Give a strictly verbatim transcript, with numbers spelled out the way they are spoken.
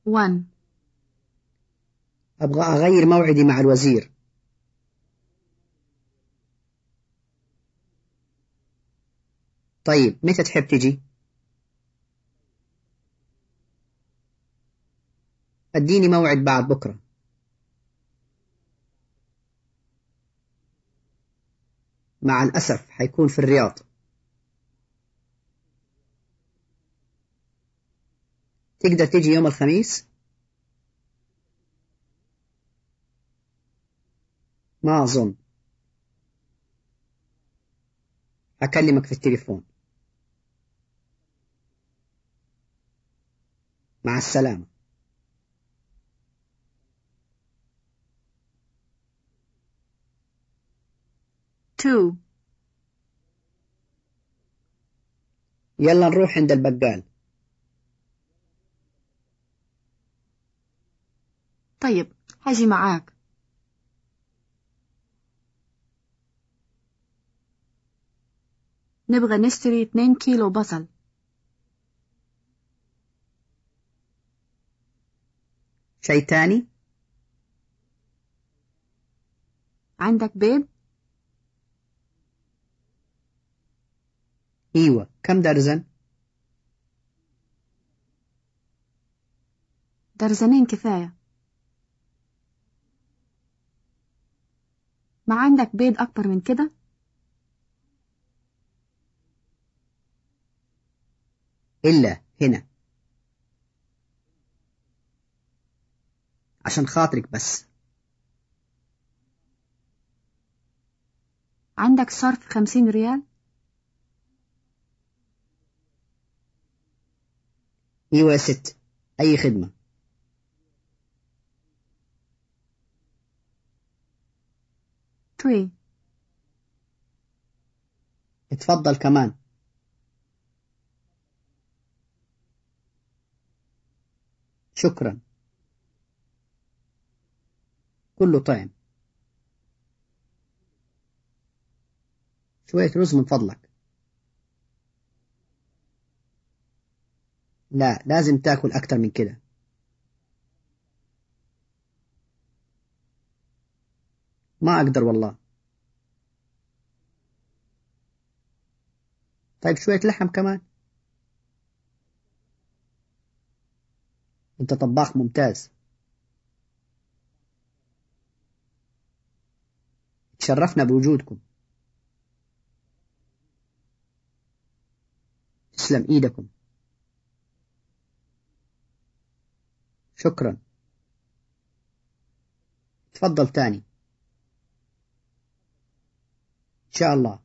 one. أبغى أغير موعدي مع الوزير. طيب متى تحب تجي؟ اديني موعد بعد بكرة. مع الأسف حيكون في الرياض. تقدر تجي يوم الخميس؟ ما أظن. أكلمك في التليفون. مع السلامة. two. يلا نروح عند البقال. طيب هاجي معاك. نبغى نشتري اتنين كيلو بصل. شيء تاني؟ عندك بيض؟ ايوه، كم درزن؟ درزنين كفاية. ما عندك بيض أكبر من كده؟ إلا هنا. عشان خاطرك بس. عندك صرف خمسين ريال؟ ايوه يا ست، أي خدمة. three. اتفضل كمان. شكرا. كله طعم. شوية رز من فضلك. لا، لازم تاكل أكتر من كده. ما أقدر والله. طيب شوية لحم كمان. أنت طباخ ممتاز. تشرفنا بوجودكم. تسلم إيدكم. شكرا. تفضل تاني. إن شاء الله.